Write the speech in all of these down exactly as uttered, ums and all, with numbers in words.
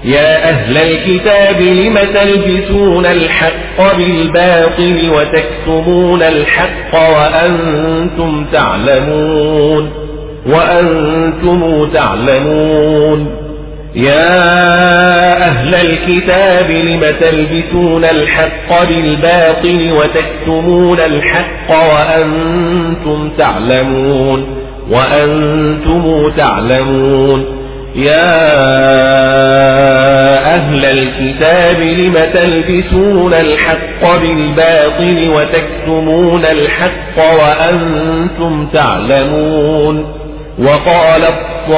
يا أهل الكتاب لم تلبسون الحق بالباطل وتكتمون الحق وأنتم تعلمون وأنتم تعلمون يا أهل الكتاب لم تلبسون الحق بالباطل وتكتمون الحق وأنتم تعلمون وأنتم تعلمون يا أهل الكتاب لم تلبسون الحق بالباطل وتكتمون الحق وأنتم تعلمون وقالت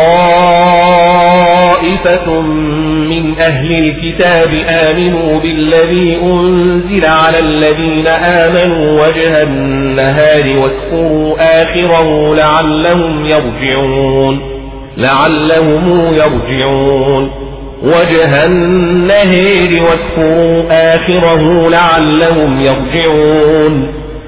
طائفة من أهل الكتاب آمنوا بالذي أنزل على الذين آمنوا وجه النهار واكفروا آخره لعلهم يرجعون لعلهم يرجعون وجه النهار واكفروا آخره لعلهم يرجعون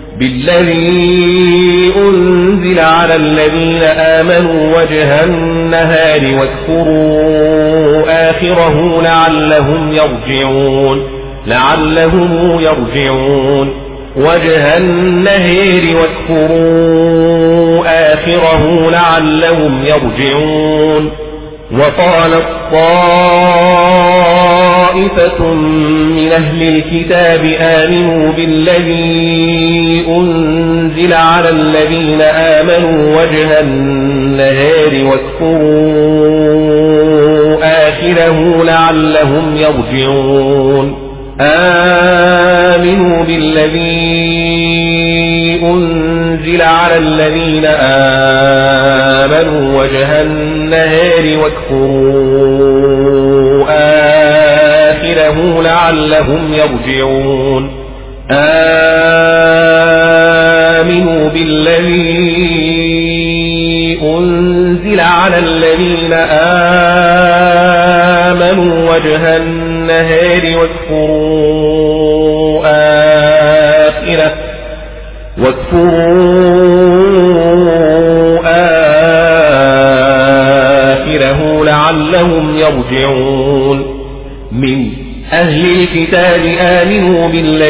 بالذي أنزل على الذين آمنوا وجه النهار واكفروا آخره لعلهم يرجعون لعلهم يرجعون وجه النهار واكفروا آخره لعلهم يرجعون وقالت طائفة من أهل الكتاب آمنوا بالذي أنزل على الذين آمنوا وجه النهار واكفروا آخره لعلهم يرجعون آمنوا بالذي أنزل على الذين آمنوا وجه النهار واكفروا آخره لعلهم يرجعون آمنوا بالذي أنزل على الذين آمنوا وجه النهار واكفروا آخره واكفروا آخره لعلهم يرجعون من أهل الكتاب آمنوا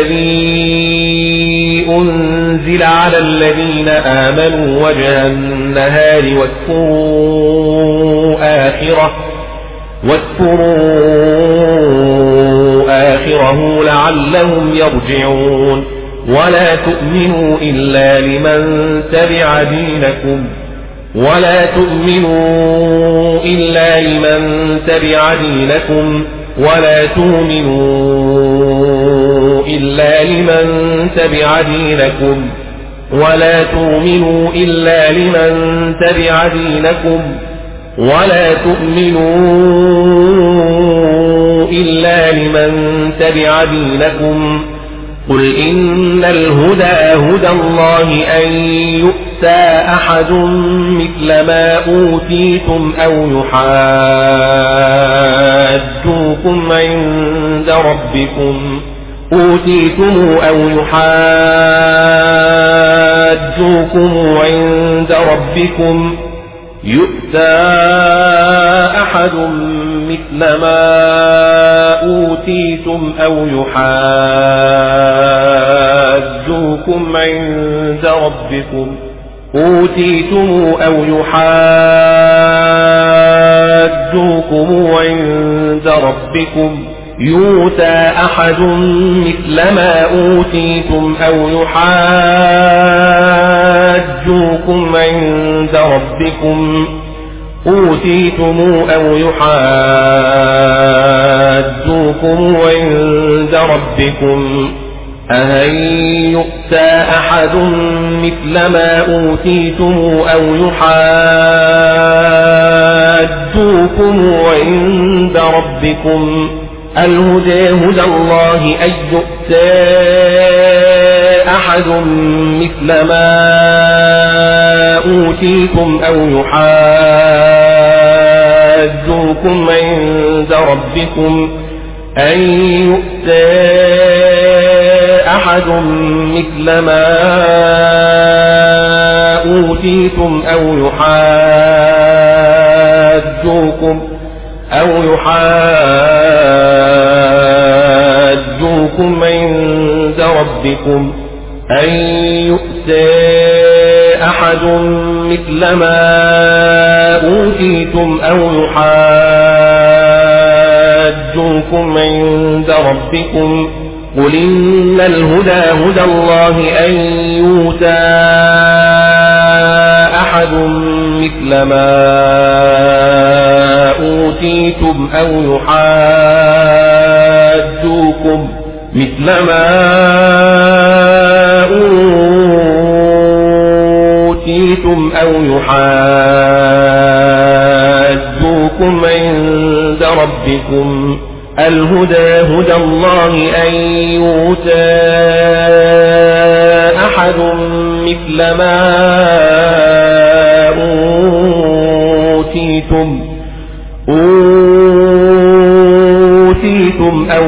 بالذي أنزل على الذين آمنوا وجه النهار واكفروا آخره واكفروا آخره لعلهم يرجعون ولا تؤمنوا إلا لمن تبع دينكم ولا تؤمنوا إلا لمن تبع دينكم ولا تؤمنوا إلا لمن تبع دينكم ولا تؤمنوا إلا لمن تبع دينكم ولا تؤمنوا إلا لمن تبع دينكم قل إن الهدى هدى الله أن يؤتى أحد مثل ما أوتيتم أو يحاجوكم عند ربكم أوتيتم أو يحاجوكم عند ربكم يؤتى أحد مثل ما أوتيتم أو يحاجوكم عند ربكم أوتيتم أو يحاجوكم عند ربكم يؤتى أحد مثل ما أوتيتم أو يحاجوكم عند ربكم أوتيتم أو يحاجوكم عند ربكم أهن يؤتى أحد مثل ما أوتيتم أو يحاجوكم عند ربكم الهدى هدى الله أن يؤتى أحد مثل ما أوتيتم أو يحاجوكم عند ربكم أن يؤتى أحد مثل ما أوتيتم أو يحاجوكم أو يحاجوكم يأتوكم عند ربكم أن يؤتى أحد مثل ما أوتيتم أو يحاجوكم عند ربكم قل إن الهدى هدى الله أن يؤتى أحد مثل ما أوتيتم أو يحاجوكم مثل ما أوتيتم أو يحاجوكم عند ربكم الهدى هدى الله أن يؤتى أحد مثل ما أوتيتم أوتيتم أو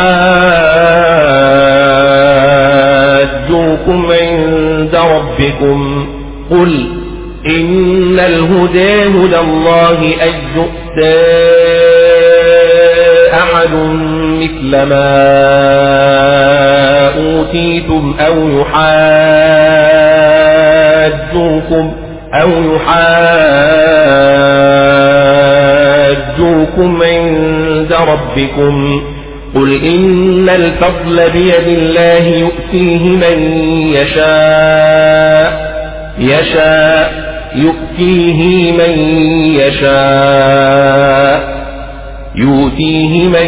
يحاجوكم عند ربكم قل إن الهدى هدى الله أن يؤتى أحد مثل ما أوتيتم أو يحاجوكم أو يحاجوكم عند ربكم قل إن الفضل بيد الله يؤتيه من يشاء يشاء يؤتيه من يشاء يؤتيه من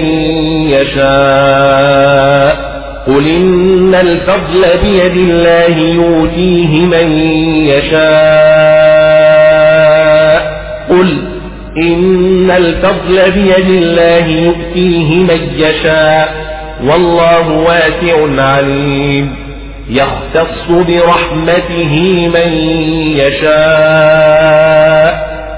يشاء قل إن الفضل بيد الله يؤتيه من يشاء قل إن الفضل بيد الله يؤتيه من يشاء والله واسع عليم يختص برحمته من يشاء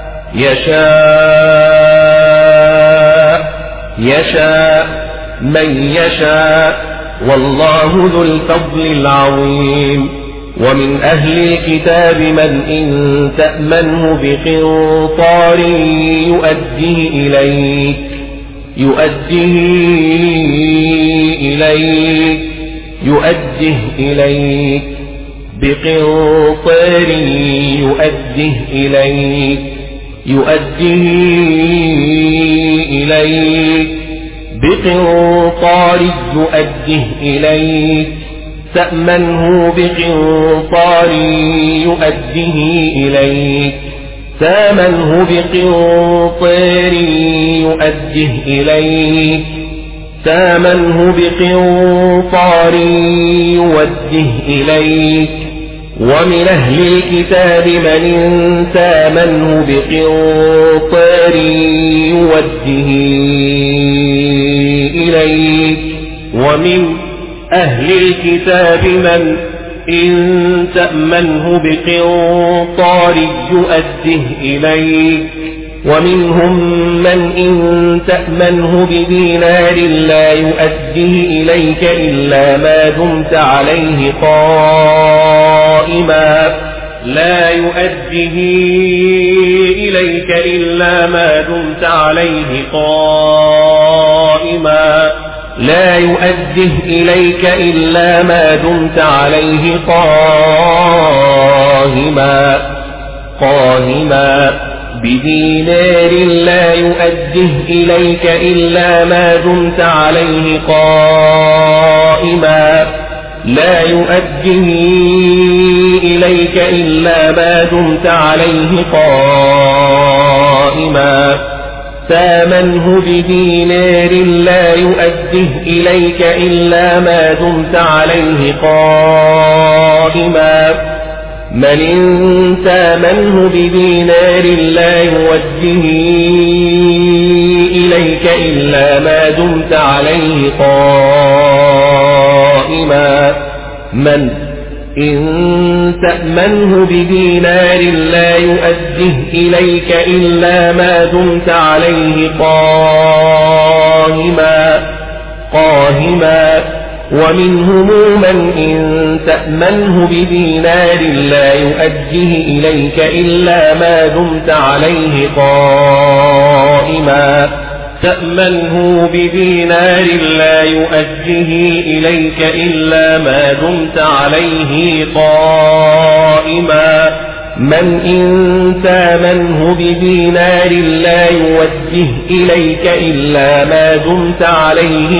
يشاء يشاء من يشاء والله ذو الفضل العظيم ومن أهل الكتاب من إن تأمنه بقنطار يؤديه إليك يؤديه إليك يؤديه إليك بقنطار يؤديه إليك يؤديه إليك بقنطار يؤديه إليك تأمنه بقنطار يؤديه إليك تامنه بقنطار يؤديه إليك تامنه بقنطار يؤديه إليك ومن أهل الكتاب من تامنه بقنطار يؤديه إليك ومن أهل الكتاب من إن تأمنه بقنطار يؤديه إليك ومنهم من إن تأمنه بدينار لا يؤديه إليك إلا ما دمت عليه قائما لا يؤديه إليك إلا ما دمت عليه قائما لا يؤديه إليك إلا ما دمت عليه قائما قائما بدينار لا يؤديه إليك إلا ما دمت عليه قائما لا يؤديه إليك إلا ما دمت عليه قائما تامنه بدينار لا يؤديه إليك إلا ما دمت عليه قائما من إن تامنه بدينار لا يوجه إليك إلا ما دمت عليه قائما من إن تأمنه بدينار لا يؤديه إليك إلا ما دمت عليه قائما قائما ومنهم من إن تأمنه بدينار لا يؤديه إليك إلا ما دمت عليه قائما تأمنه بدينار لا يؤجه إليك إلا ما دمت عليه قائما. من إن تامنه بدينار لا يوجه إليك إلا ما دمت عليه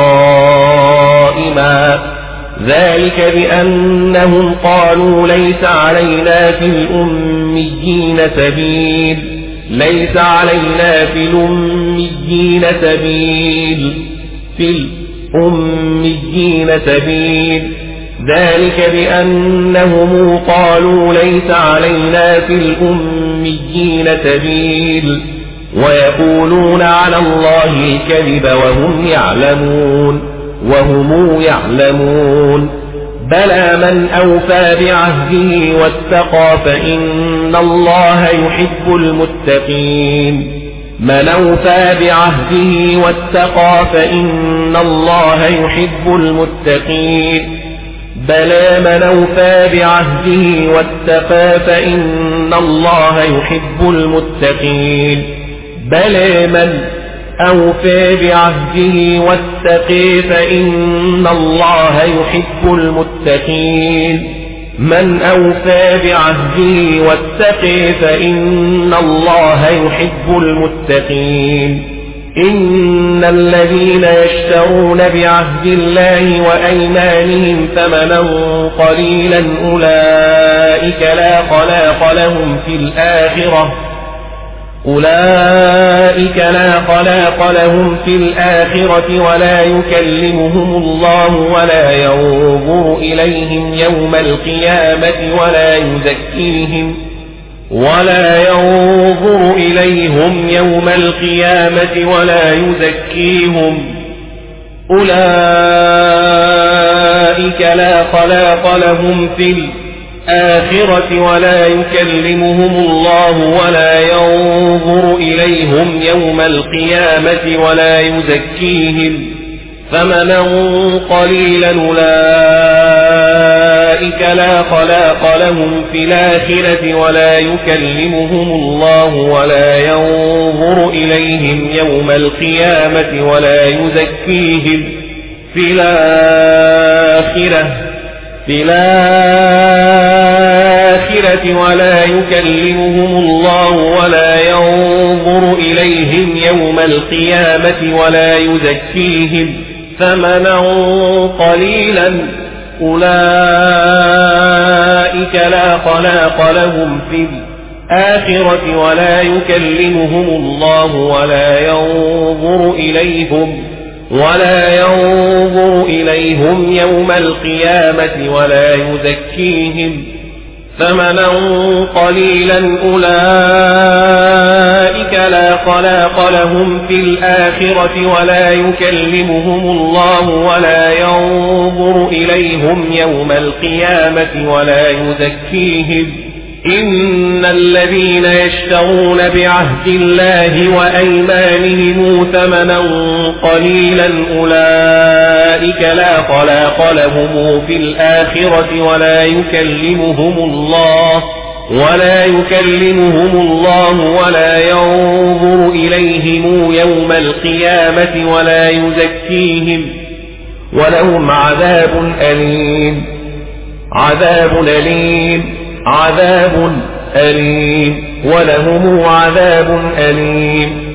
قائما. ذلك بأنهم قالوا ليس علينا في الأميين سبيل ليس علينا في الأميين سبيل في الأميين سبيل ذلك بأنهم قالوا ليس علينا في الأميين سبيل ويقولون على الله الكذب وهم يعلمون وهم يعلمون. بلى من أوفى بعهده واتقى فإن الله يحب المتقين. من أوفى بعهده واتقى فإن الله يحب المتقين. بلى من أوفى بعهده واتقى فإن الله يحب المتقين. بلى من أوفى بعهده واتقى فإن الله يحب المتقين. من أوفى بعهده واتقى فإن الله يحب المتقين. إن الذين يشترون بعهد الله وأيمانهم ثمنا قليلا أولئك لا خلاق لهم في الآخرة أولئك لا خلاق لهم في الآخرة ولا يكلمهم الله ولا ينظر إليهم يوم القيامة ولا يزكيهم ولا ينظر إليهم يوم القيامة ولا يزكيهم أولئك لا خلاق لهم في الآخرة ولا يكلمهم الله ولا ينظر إليهم يوم القيامة ولا يزكيهم ثمنا قليلا أولئك لا خلاق لهم في الآخرة ولا يكلمهم الله ولا ينظر إليهم يوم القيامة ولا يزكيهم في الآخرة في الآخرة ولا يكلمهم الله ولا ينظر إليهم يوم القيامة ولا يزكيهم ثمنا قليلا أولئك لا خلاق لهم في الآخرة ولا يكلمهم الله ولا ينظر إليهم ولا ينظر إليهم يوم القيامة ولا يزكيهم ثمنا قليلا أولئك لا خلاق لهم في الآخرة ولا يكلمهم الله ولا ينظر إليهم يوم القيامة ولا يزكيهم. إن الذين يشترون بعهد الله وأيمانهم ثمنا قليلا أولئك لا خلاق لهم في الآخرة ولا يكلمهم الله ولا يكلمهم الله ولا ينظر إليهم يوم القيامة ولا يزكيهم ولهم عذاب أليم عذاب أليم عذاب أليم ولهم عذاب أليم.